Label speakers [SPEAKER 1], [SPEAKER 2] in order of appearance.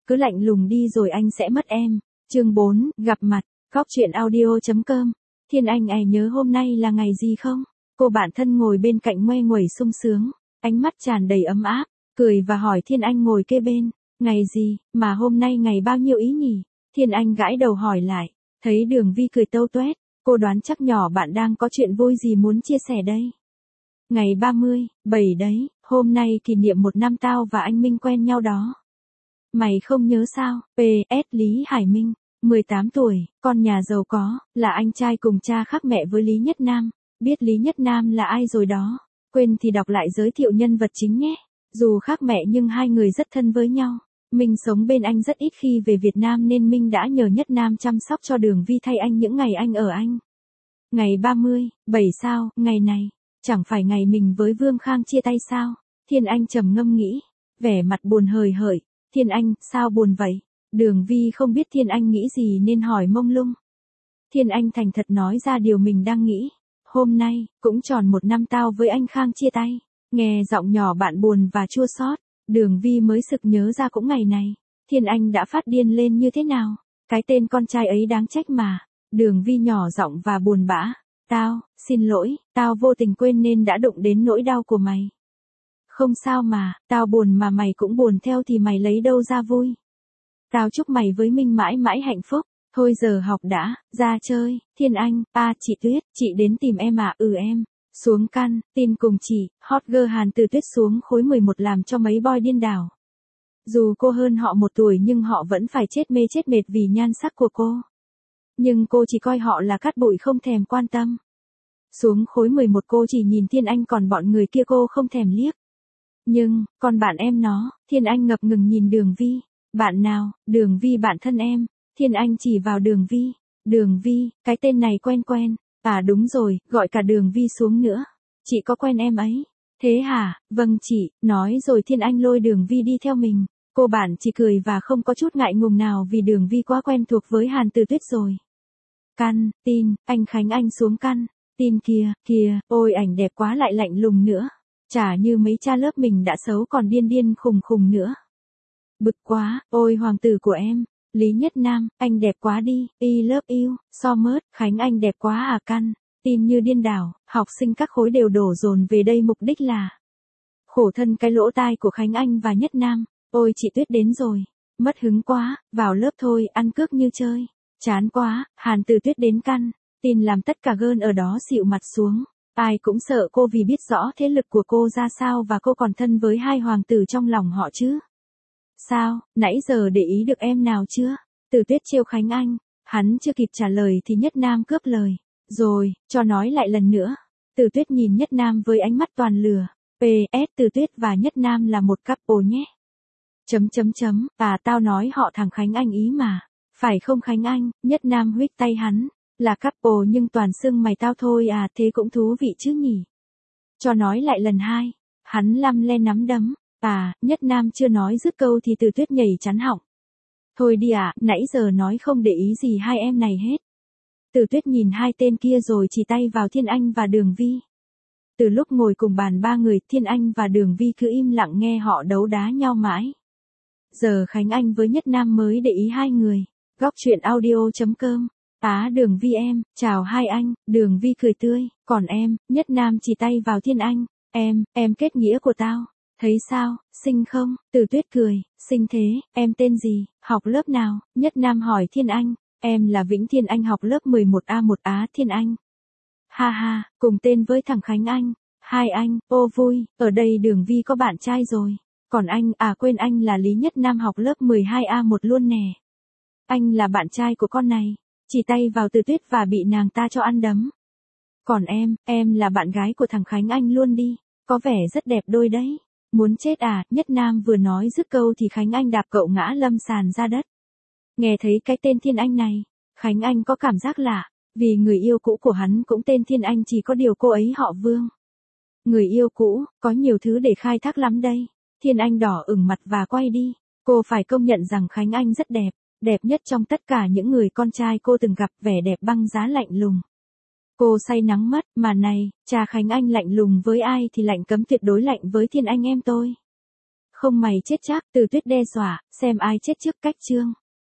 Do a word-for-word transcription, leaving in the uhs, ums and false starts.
[SPEAKER 1] cứ lạnh lùng đi rồi anh sẽ mất em. Chương bốn, gặp mặt, Góc truyện audio.com. Thiên Anh ai nhớ hôm nay là ngày gì không? Cô bạn thân ngồi bên cạnh ngoe nguẩy sung sướng, ánh mắt tràn đầy ấm áp, cười và hỏi Thiên Anh ngồi kế bên, ngày gì, mà hôm nay ngày bao nhiêu ý nhỉ? Thiên Anh gãi đầu hỏi lại, thấy Đường Vi cười tâu tuét, cô đoán chắc nhỏ bạn đang có chuyện vui gì muốn chia sẻ đây. Ngày ba mươi, bảy đấy, hôm nay kỷ niệm một năm tao và anh Minh quen nhau đó. Mày không nhớ sao? pê ét Lý Hải Minh, mười tám tuổi, con nhà giàu có, là anh trai cùng cha khác mẹ với Lý Nhất Nam. Biết Lý Nhất Nam là ai rồi đó. Quên thì đọc lại giới thiệu nhân vật chính nhé. Dù khác mẹ nhưng hai người rất thân với nhau. Minh sống bên anh rất ít khi về Việt Nam nên Minh đã nhờ Nhất Nam chăm sóc cho Đường Vi thay anh những ngày anh ở Anh. Ngày ba mươi, bảy sao, ngày này, chẳng phải ngày mình với Vương Khang chia tay sao? Thiên Anh trầm ngâm nghĩ, vẻ mặt buồn hời hởi. Thiên Anh, sao buồn vậy? Đường Vi không biết Thiên Anh nghĩ gì nên hỏi mông lung. Thiên Anh thành thật nói ra điều mình đang nghĩ. Hôm nay, cũng tròn một năm tao với anh Khang chia tay. Nghe giọng nhỏ bạn buồn và chua xót, Đường Vi mới sực nhớ ra cũng ngày này. Thiên Anh đã phát điên lên như thế nào? Cái tên con trai ấy đáng trách mà. Đường Vi nhỏ giọng và buồn bã. Tao, xin lỗi, tao vô tình quên nên đã đụng đến nỗi đau của mày. Không sao mà, tao buồn mà mày cũng buồn theo thì mày lấy đâu ra vui. Tao chúc mày với Minh mãi mãi hạnh phúc. Thôi giờ học đã, ra chơi. Thiên Anh, a chị Tuyết, chị đến tìm em à? Ừ em. Xuống căn, tin cùng chị, hot girl Hàn Từ Tuyết xuống khối mười một làm cho mấy boy điên đảo. Dù cô hơn họ một tuổi nhưng họ vẫn phải chết mê chết mệt vì nhan sắc của cô. Nhưng cô chỉ coi họ là cát bụi không thèm quan tâm. Xuống khối mười một cô chỉ nhìn Thiên Anh còn bọn người kia cô không thèm liếc. Nhưng, còn bạn em nó, Thiên Anh ngập ngừng nhìn Đường Vi. Bạn nào? Đường Vi bạn thân em. Thiên Anh chỉ vào Đường Vi. Đường Vi, cái tên này quen quen. À đúng rồi, gọi cả Đường Vi xuống nữa. Chị có quen em ấy. Thế hả? Vâng chị, nói rồi Thiên Anh lôi Đường Vi đi theo mình. Cô bạn chỉ cười và không có chút ngại ngùng nào vì Đường Vi quá quen thuộc với Hàn Từ Tuyết rồi. Căn, tin, anh Khánh Anh xuống căn. Tin kia, kìa, ôi ảnh đẹp quá lại lạnh lùng nữa. Chả như mấy cha lớp mình đã xấu còn điên điên khùng khùng nữa. Bực quá, ôi hoàng tử của em. Lý Nhất Nam, anh đẹp quá đi, I love you, so mớt, Khánh Anh đẹp quá à căn. Tin như điên đảo, học sinh các khối đều đổ dồn về đây mục đích là. Khổ thân cái lỗ tai của Khánh Anh và Nhất Nam, ôi chị Tuyết đến rồi. Mất hứng quá, vào lớp thôi, ăn cước như chơi. Chán quá, Hàn Từ Tuyết đến căn. Tin làm tất cả gơn ở đó xịu mặt xuống. Ai cũng sợ cô vì biết rõ thế lực của cô ra sao và cô còn thân với hai hoàng tử trong lòng họ chứ. Sao, nãy giờ để ý được em nào chưa? Từ Tuyết trêu Khánh Anh. Hắn chưa kịp trả lời thì Nhất Nam cướp lời. Rồi, cho nói lại lần nữa. Từ Tuyết nhìn Nhất Nam với ánh mắt toàn lừa. pê ét Từ Tuyết và Nhất Nam là một couple nhé. Chấm chấm chấm, à tao nói họ thằng Khánh Anh ý mà. Phải không Khánh Anh? Nhất Nam huých tay hắn. Là couple nhưng toàn xưng mày tao thôi à, thế cũng thú vị chứ nhỉ. Cho nói lại lần hai. Hắn lăm le nắm đấm. À, Nhất Nam chưa nói dứt câu thì Từ Tuyết nhảy chắn họng. Thôi đi ạ, à, nãy giờ nói không để ý gì hai em này hết. Từ Tuyết nhìn hai tên kia rồi chỉ tay vào Thiên Anh và Đường Vi. Từ lúc ngồi cùng bàn ba người, Thiên Anh và Đường Vi cứ im lặng nghe họ đấu đá nhau mãi. Giờ Khánh Anh với Nhất Nam mới để ý hai người. Góc truyện audio.com. Á Đường Vi em, chào hai anh. Đường Vi cười tươi, còn em? Nhất Nam chỉ tay vào Thiên Anh. Em, em kết nghĩa của tao. Thấy sao, xinh không? Từ Tuyết cười, xinh thế, em tên gì, học lớp nào? Nhất Nam hỏi Thiên Anh. Em là Vĩnh Thiên Anh học lớp mười một A một Á Thiên Anh. Ha ha, cùng tên với thằng Khánh Anh. Hai anh, ô vui, ở đây Đường Vi có bạn trai rồi. Còn anh, à quên anh là Lý Nhất Nam học lớp mười hai A một luôn nè. Anh là bạn trai của con này. Chỉ tay vào Từ Tuyết và bị nàng ta cho ăn đấm. Còn em, em là bạn gái của thằng Khánh Anh luôn đi. Có vẻ rất đẹp đôi đấy. Muốn chết à? Nhất Nam vừa nói dứt câu thì Khánh Anh đạp cậu ngã lâm sàn ra đất. Nghe thấy cái tên Thiên Anh này, Khánh Anh có cảm giác lạ, vì người yêu cũ của hắn cũng tên Thiên Anh chỉ có điều cô ấy họ Vương. Người yêu cũ, có nhiều thứ để khai thác lắm đây. Thiên Anh đỏ ửng mặt và quay đi. Cô phải công nhận rằng Khánh Anh rất đẹp, đẹp nhất trong tất cả những người con trai cô từng gặp, vẻ đẹp băng giá lạnh lùng. Cô say nắng mất, mà này, cha Khánh Anh lạnh lùng với ai thì lạnh cấm tuyệt đối lạnh với Thiên Anh em tôi. Không mày chết chắc, Từ Tuyết đe dọa, xem ai chết trước cách chương.